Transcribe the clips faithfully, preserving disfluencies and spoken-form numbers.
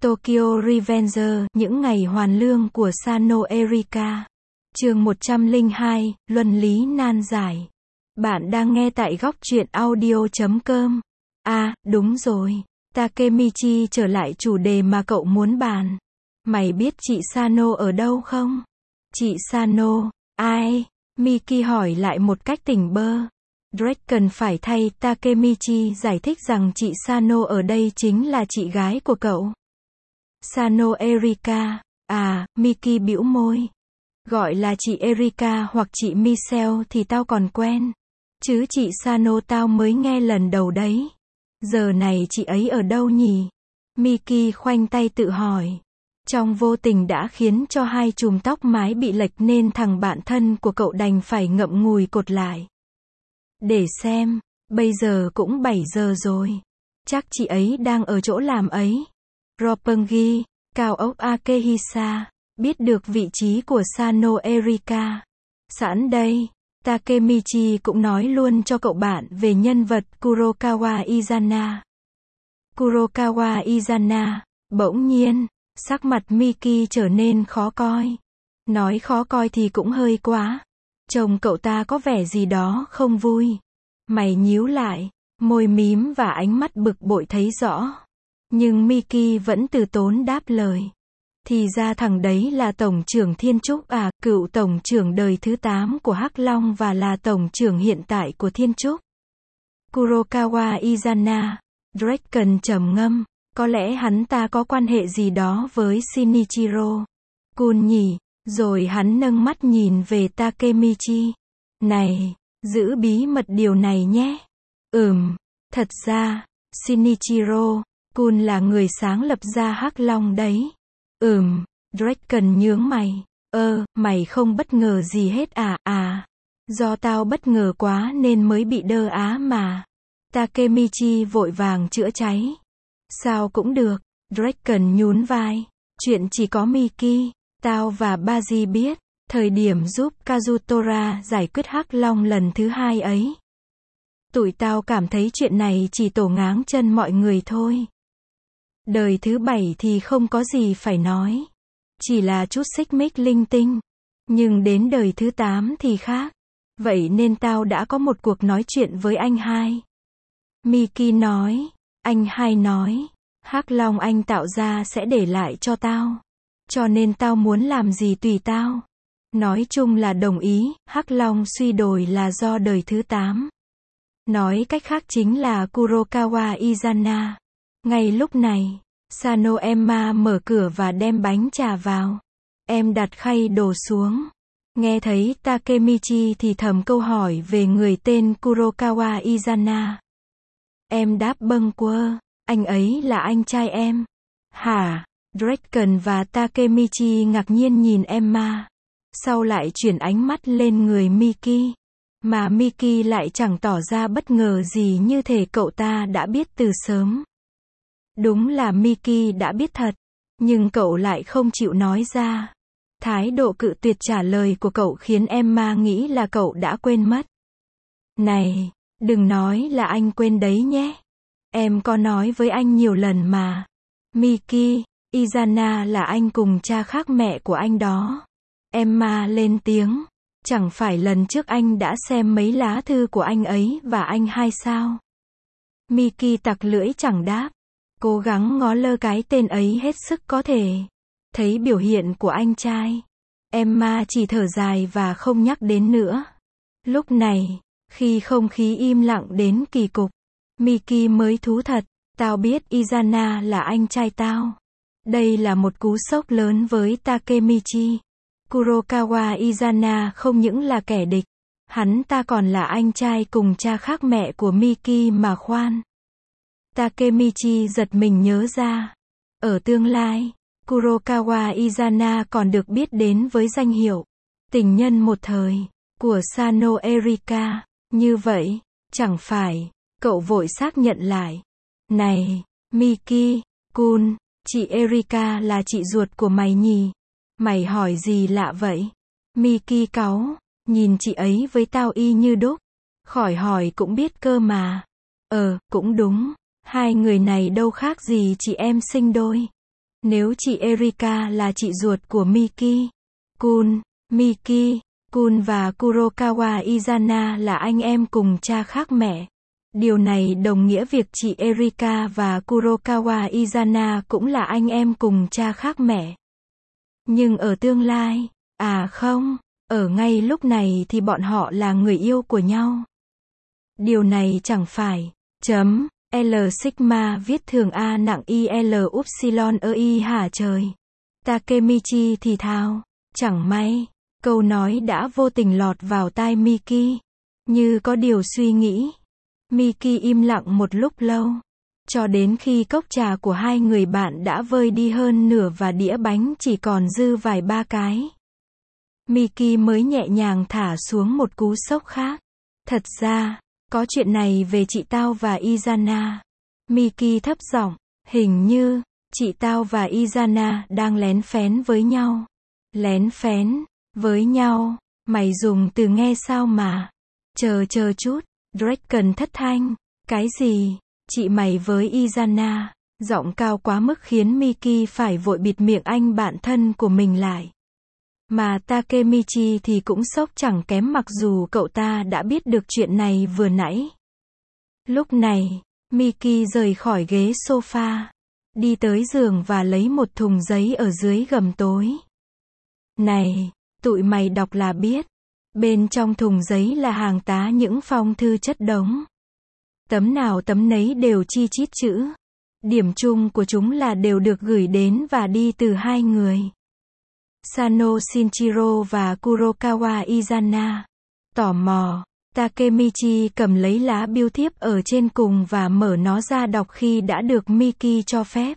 Tokyo Revenger, những ngày hoàn lương của Sano Erika. Chương một trăm lẻ hai, luân lý nan giải. Bạn đang nghe tại góc truyện audio chấm com. À, đúng rồi. Takemichi trở lại chủ đề mà cậu muốn bàn. Mày biết chị Sano ở đâu không? Chị Sano, ai? Miki hỏi lại một cách tỉnh bơ. Drake cần phải thay Takemichi giải thích rằng chị Sano ở đây chính là chị gái của cậu. Sano Erika, à, Miki bĩu môi. Gọi là chị Erika hoặc chị Michelle thì tao còn quen. Chứ chị Sano tao mới nghe lần đầu đấy. Giờ này chị ấy ở đâu nhỉ? Miki khoanh tay tự hỏi. Trong vô tình đã khiến cho hai chùm tóc mái bị lệch nên thằng bạn thân của cậu đành phải ngậm ngùi cột lại. Để xem, bây giờ cũng bảy giờ rồi. Chắc chị ấy đang ở chỗ làm ấy. Roppongi, cao ốc Akehisa, biết được vị trí của Sano Erika. Sẵn đây, Takemichi cũng nói luôn cho cậu bạn về nhân vật Kurokawa Izana. Kurokawa Izana, bỗng nhiên, sắc mặt Miki trở nên khó coi. Nói khó coi thì cũng hơi quá. Chồng cậu ta có vẻ gì đó không vui. Mày nhíu lại, môi mím và ánh mắt bực bội thấy rõ. Nhưng Miki vẫn từ tốn đáp lời. Thì ra thằng đấy là tổng trưởng Thiên Trúc à, cựu tổng trưởng đời thứ tám của Hắc Long và là tổng trưởng hiện tại của Thiên Trúc. Kurokawa Izana, Drake cần trầm ngâm, có lẽ hắn ta có quan hệ gì đó với Shinichiro Kun nhỉ, rồi hắn nâng mắt nhìn về Takemichi. Này, giữ bí mật điều này nhé. Ừm, thật ra, Shinichiro Kun là người sáng lập ra Hắc Long đấy. Ừm, Drake cần nhướng mày. Ơ, mày không bất ngờ gì hết à, à. Do tao bất ngờ quá nên mới bị đơ á mà. Takemichi vội vàng chữa cháy. Sao cũng được, Drake cần nhún vai. Chuyện chỉ có Miki, tao và Baji biết, thời điểm giúp Kazutora giải quyết Hắc Long lần thứ hai ấy. Tụi tao cảm thấy chuyện này chỉ tổ ngáng chân mọi người thôi. Đời thứ bảy thì không có gì phải nói. Chỉ là chút xích mích linh tinh. Nhưng đến đời thứ tám thì khác. Vậy nên tao đã có một cuộc nói chuyện với anh hai. Miki nói. Anh hai nói. Hắc Long anh tạo ra sẽ để lại cho tao. Cho nên tao muốn làm gì tùy tao. Nói chung là đồng ý, Hắc Long suy đồi là do đời thứ tám. Nói cách khác chính là Kurokawa Izana. Ngay lúc này, Sano Emma mở cửa và đem bánh trà vào. Em đặt khay đồ xuống. Nghe thấy Takemichi thì thầm câu hỏi về người tên Kurokawa Izana. Em đáp bâng quơ, anh ấy là anh trai em. Hả? Draken và Takemichi ngạc nhiên nhìn Emma. Sau lại chuyển ánh mắt lên người Miki. Mà Miki lại chẳng tỏ ra bất ngờ gì như thể cậu ta đã biết từ sớm. Đúng là Miki đã biết thật, nhưng cậu lại không chịu nói ra. Thái độ cự tuyệt trả lời của cậu khiến Emma nghĩ là cậu đã quên mất. Này, đừng nói là anh quên đấy nhé. Em có nói với anh nhiều lần mà. Miki, Izana là anh cùng cha khác mẹ của anh đó. Emma lên tiếng. Chẳng phải lần trước anh đã xem mấy lá thư của anh ấy và anh hai sao? Miki tặc lưỡi chẳng đáp. Cố gắng ngó lơ cái tên ấy hết sức có thể. Thấy biểu hiện của anh trai. Emma chỉ thở dài và không nhắc đến nữa. Lúc này, khi không khí im lặng đến kỳ cục, Miki mới thú thật. Tao biết Izana là anh trai tao. Đây là một cú sốc lớn với Takemichi. Kurokawa Izana không những là kẻ địch. Hắn ta còn là anh trai cùng cha khác mẹ của Miki mà khoan. Takemichi giật mình nhớ ra. Ở tương lai, Kurokawa Izana còn được biết đến với danh hiệu tình nhân một thời của Sano Erika. Như vậy, chẳng phải, cậu vội xác nhận lại. Này, Miki, Kun, chị Erika là chị ruột của mày nhỉ? Mày hỏi gì lạ vậy? Miki cáu, nhìn chị ấy với tao y như đúc. Khỏi hỏi cũng biết cơ mà. Ờ, cũng đúng. Hai người này đâu khác gì chị em sinh đôi. Nếu chị Erika là chị ruột của Miki Kun, Miki Kun và Kurokawa Izana là anh em cùng cha khác mẹ. Điều này đồng nghĩa việc chị Erika và Kurokawa Izana cũng là anh em cùng cha khác mẹ. Nhưng ở tương lai, à không, ở ngay lúc này thì bọn họ là người yêu của nhau. Điều này chẳng phải, chấm, L sigma viết thường A nặng I L upsilon ơ y hả trời. Takemichi thì thào, chẳng may, câu nói đã vô tình lọt vào tai Miki. Như có điều suy nghĩ. Miki im lặng một lúc lâu. Cho đến khi cốc trà của hai người bạn đã vơi đi hơn nửa và đĩa bánh chỉ còn dư vài ba cái. Miki mới nhẹ nhàng thả xuống một cú sốc khác. Thật ra, có chuyện này về chị tao và Izana. Miki thấp giọng, hình như, chị tao và Izana đang lén phén với nhau. Lén phén, với nhau, mày dùng từ nghe sao mà. Chờ chờ chút, Draken thất thanh. Cái gì? Chị mày với Izana. Giọng cao quá mức khiến Miki phải vội bịt miệng anh bạn thân của mình lại. Mà Takemichi thì cũng sốc chẳng kém mặc dù cậu ta đã biết được chuyện này vừa nãy. Lúc này, Miki rời khỏi ghế sofa, đi tới giường và lấy một thùng giấy ở dưới gầm tối. Này, tụi mày đọc là biết. Bên trong thùng giấy là hàng tá những phong thư chất đống. Tấm nào tấm nấy đều chi chít chữ. Điểm chung của chúng là đều được gửi đến và đi từ hai người. Sano Shinjiro và Kurokawa Izana. Tò mò, Takemichi cầm lấy lá bưu thiếp ở trên cùng và mở nó ra đọc khi đã được Miki cho phép.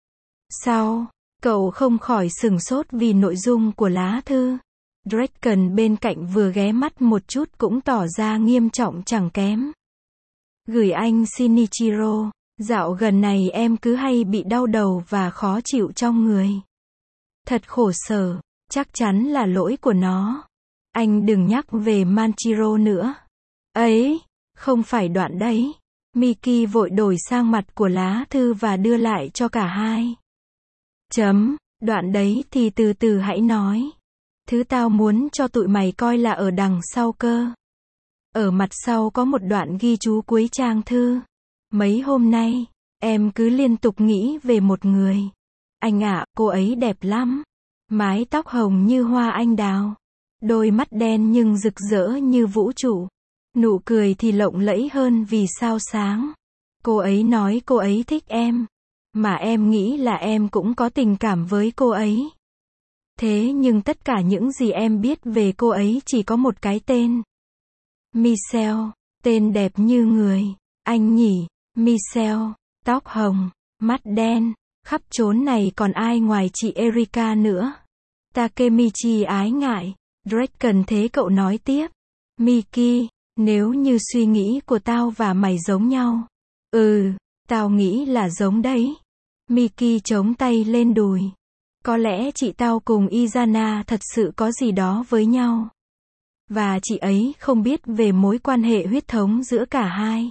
Sau, cậu không khỏi sửng sốt vì nội dung của lá thư. Draken bên cạnh vừa ghé mắt một chút cũng tỏ ra nghiêm trọng chẳng kém. Gửi anh Shinichiro, dạo gần này em cứ hay bị đau đầu và khó chịu trong người. Thật khổ sở, chắc chắn là lỗi của nó. Anh đừng nhắc về Manchiro nữa. Ấy, không phải đoạn đấy. Miki vội đổi sang mặt của lá thư và đưa lại cho cả hai. Chấm, đoạn đấy thì từ từ hãy nói. Thứ tao muốn cho tụi mày coi là ở đằng sau cơ. Ở mặt sau có một đoạn ghi chú cuối trang thư. Mấy hôm nay, em cứ liên tục nghĩ về một người. Anh ạ, cô ấy đẹp lắm. Mái tóc hồng như hoa anh đào. Đôi mắt đen nhưng rực rỡ như vũ trụ. Nụ cười thì lộng lẫy hơn vì sao sáng. Cô ấy nói cô ấy thích em. Mà em nghĩ là em cũng có tình cảm với cô ấy. Thế nhưng tất cả những gì em biết về cô ấy chỉ có một cái tên. Michelle, tên đẹp như người. Anh nhỉ, Michelle, tóc hồng, mắt đen, khắp chốn này còn ai ngoài chị Erika nữa. Takemichi ái ngại. Draken thế cậu nói tiếp. Miki, nếu như suy nghĩ của tao và mày giống nhau. Ừ, tao nghĩ là giống đấy. Miki chống tay lên đùi. Có lẽ chị tao cùng Izana thật sự có gì đó với nhau. Và chị ấy không biết về mối quan hệ huyết thống giữa cả hai.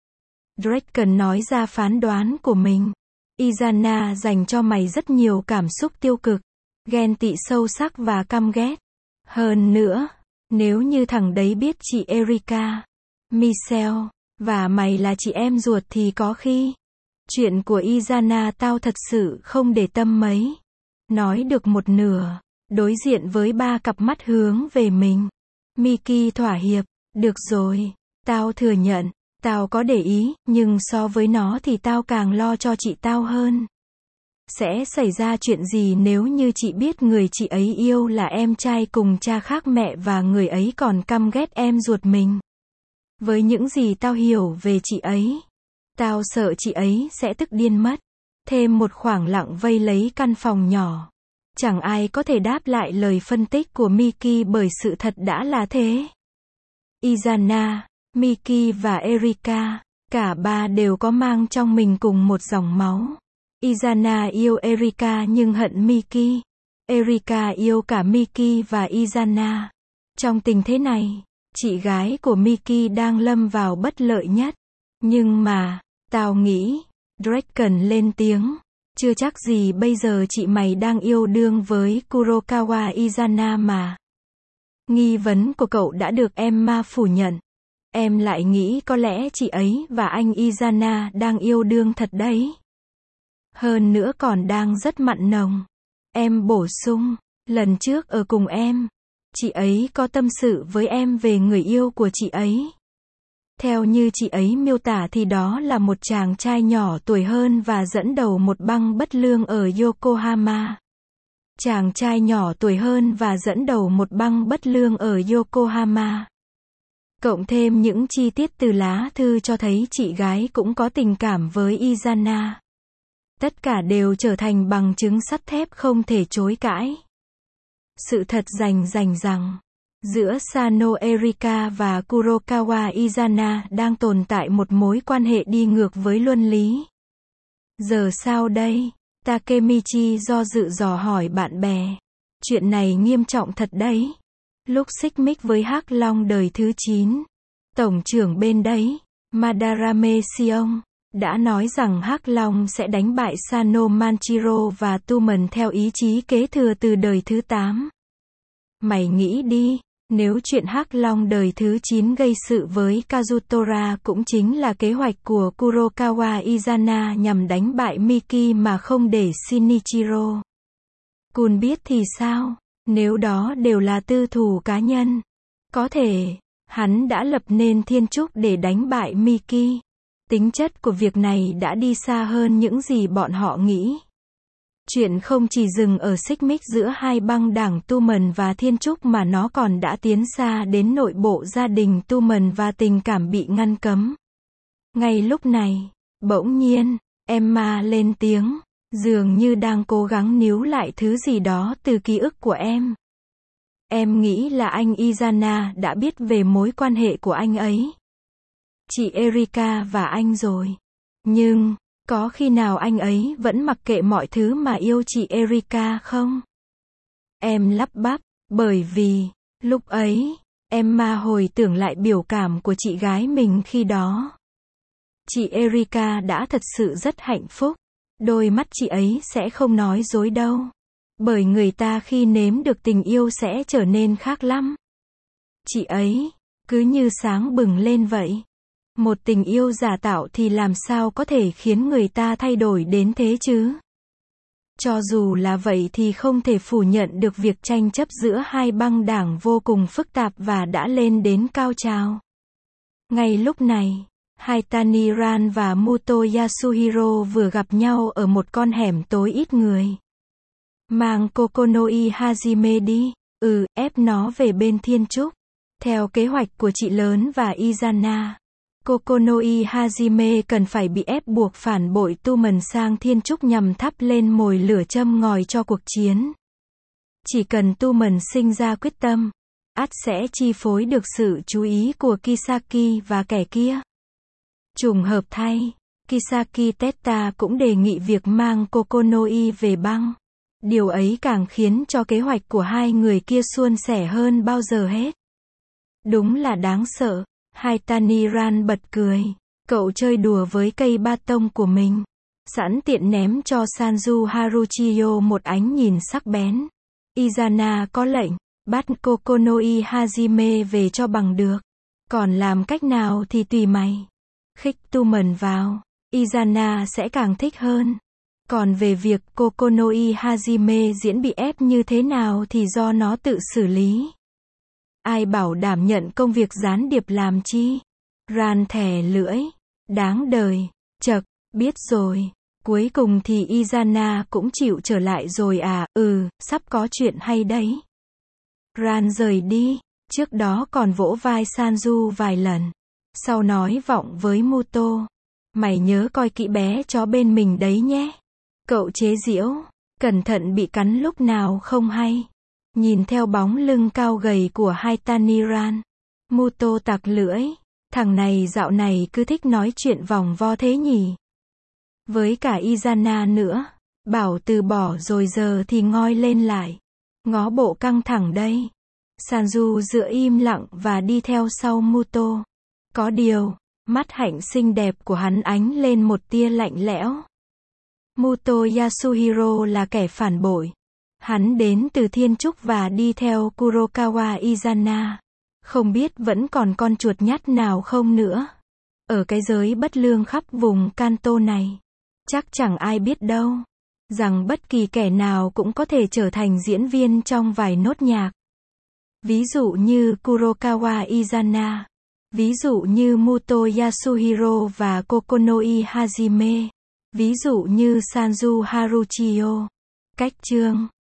Draken nói ra phán đoán của mình. Izana dành cho mày rất nhiều cảm xúc tiêu cực, ghen tị sâu sắc và căm ghét. Hơn nữa, nếu như thằng đấy biết chị Erika, Michelle, và mày là chị em ruột thì có khi. Chuyện của Izana tao thật sự không để tâm mấy. Nói được một nửa, đối diện với ba cặp mắt hướng về mình. Miki thỏa hiệp, được rồi, tao thừa nhận, tao có để ý, nhưng so với nó thì tao càng lo cho chị tao hơn. Sẽ xảy ra chuyện gì nếu như chị biết người chị ấy yêu là em trai cùng cha khác mẹ và người ấy còn căm ghét em ruột mình? Với những gì tao hiểu về chị ấy, tao sợ chị ấy sẽ tức điên mất. Thêm một khoảng lặng vây lấy căn phòng nhỏ. Chẳng ai có thể đáp lại lời phân tích của Miki bởi sự thật đã là thế. Izana, Miki và Erika, cả ba đều có mang trong mình cùng một dòng máu. Izana yêu Erika nhưng hận Miki. Erika yêu cả Miki và Izana. Trong tình thế này, chị gái của Miki đang lâm vào bất lợi nhất. Nhưng mà, tao nghĩ, Draken lên tiếng. Chưa chắc gì bây giờ chị mày đang yêu đương với Kurokawa Izana mà. Nghi vấn của cậu đã được Emma phủ nhận. Em lại nghĩ có lẽ chị ấy và anh Izana đang yêu đương thật đấy. Hơn nữa còn đang rất mặn nồng. Em bổ sung, lần trước ở cùng em, chị ấy có tâm sự với em về người yêu của chị ấy. Theo như chị ấy miêu tả thì đó là một chàng trai nhỏ tuổi hơn và dẫn đầu một băng bất lương ở Yokohama. Chàng trai nhỏ tuổi hơn và dẫn đầu một băng bất lương ở Yokohama. Cộng thêm những chi tiết từ lá thư cho thấy chị gái cũng có tình cảm với Izana. Tất cả đều trở thành bằng chứng sắt thép không thể chối cãi. Sự thật rành rành rằng, giữa Sano Erika và Kurokawa Izana đang tồn tại một mối quan hệ đi ngược với luân lý. Giờ sao đây? Takemichi do dự dò hỏi bạn bè. Chuyện này nghiêm trọng thật đấy. Lúc xích mích với Hắc Long đời thứ chín, tổng trưởng bên đấy, Madarame Sion, đã nói rằng Hắc Long sẽ đánh bại Sano Manchiro và Tumen theo ý chí kế thừa từ đời thứ tám. Mày nghĩ đi, nếu chuyện Hắc Long đời thứ chín gây sự với Kazutora cũng chính là kế hoạch của Kurokawa Izana nhằm đánh bại Miki mà không để Shinichiro Kun biết thì sao? Nếu đó đều là tư thù cá nhân, có thể hắn đã lập nên thiên trúc để đánh bại Miki. Tính chất của việc này đã đi xa hơn những gì bọn họ nghĩ. Chuyện không chỉ dừng ở xích mích giữa hai băng đảng Tumen và Thiên Trúc mà nó còn đã tiến xa đến nội bộ gia đình Tumen và tình cảm bị ngăn cấm. Ngay lúc này, bỗng nhiên, Emma lên tiếng, dường như đang cố gắng níu lại thứ gì đó từ ký ức của em. Em nghĩ là anh Izana đã biết về mối quan hệ của anh ấy, chị Erika và anh rồi. Nhưng, có khi nào anh ấy vẫn mặc kệ mọi thứ mà yêu chị Erika không? Em lắp bắp, bởi vì, lúc ấy, Emma hồi tưởng lại biểu cảm của chị gái mình khi đó. Chị Erika đã thật sự rất hạnh phúc. Đôi mắt chị ấy sẽ không nói dối đâu. Bởi người ta khi nếm được tình yêu sẽ trở nên khác lắm. Chị ấy, cứ như sáng bừng lên vậy. Một tình yêu giả tạo thì làm sao có thể khiến người ta thay đổi đến thế chứ? Cho dù là vậy thì không thể phủ nhận được việc tranh chấp giữa hai băng đảng vô cùng phức tạp và đã lên đến cao trào. Ngay lúc này, Haitani Ran và Muto Yasuhiro vừa gặp nhau ở một con hẻm tối ít người. Mang Kokonoi Hajime đi, ừ, ép nó về bên Thiên Trúc. Theo kế hoạch của chị lớn và Izana, Kokonoi Hajime cần phải bị ép buộc phản bội Tumen sang Thiên Trúc nhằm thắp lên mồi lửa châm ngòi cho cuộc chiến. Chỉ cần Tumen sinh ra quyết tâm, ắt sẽ chi phối được sự chú ý của Kisaki và kẻ kia. Trùng hợp thay, Kisaki Teta cũng đề nghị việc mang Kokonoi về băng. Điều ấy càng khiến cho kế hoạch của hai người kia suôn sẻ hơn bao giờ hết. Đúng là đáng sợ. Haitani Ran bật cười. Cậu chơi đùa với cây ba tông của mình. Sẵn tiện ném cho Sanju Haruchiyo một ánh nhìn sắc bén. Izana có lệnh, bắt Kokonoi Hajime về cho bằng được. Còn làm cách nào thì tùy mày. Khích Tumen vào, Izana sẽ càng thích hơn. Còn về việc Kokonoi Hajime diễn bị ép như thế nào thì do nó tự xử lý. Ai bảo đảm nhận công việc gián điệp làm chi? Ran thè lưỡi. Đáng đời. Chậc, biết rồi. Cuối cùng thì Izana cũng chịu trở lại rồi à, ừ, sắp có chuyện hay đấy. Ran rời đi, trước đó còn vỗ vai Sanju vài lần. Sau nói vọng với Muto. Mày nhớ coi kỹ bé chó bên mình đấy nhé. Cậu chế giễu, cẩn thận bị cắn lúc nào không hay. Nhìn theo bóng lưng cao gầy của Haitani Ran, Muto tặc lưỡi, thằng này dạo này cứ thích nói chuyện vòng vo thế nhỉ. Với cả Izana nữa, bảo từ bỏ rồi giờ thì ngoi lên lại. Ngó bộ căng thẳng đây. Sanju dựa im lặng và đi theo sau Muto. Có điều, mắt hạnh xinh đẹp của hắn ánh lên một tia lạnh lẽo. Muto Yasuhiro là kẻ phản bội. Hắn đến từ Thiên Trúc và đi theo Kurokawa Izana. Không biết vẫn còn con chuột nhắt nào không nữa. Ở cái giới bất lương khắp vùng Kanto này. Chắc chẳng ai biết đâu. Rằng bất kỳ kẻ nào cũng có thể trở thành diễn viên trong vài nốt nhạc. Ví dụ như Kurokawa Izana. Ví dụ như Muto Yasuhiro và Kokonoi Hajime. Ví dụ như Sanju Haruchiyo. Cách chương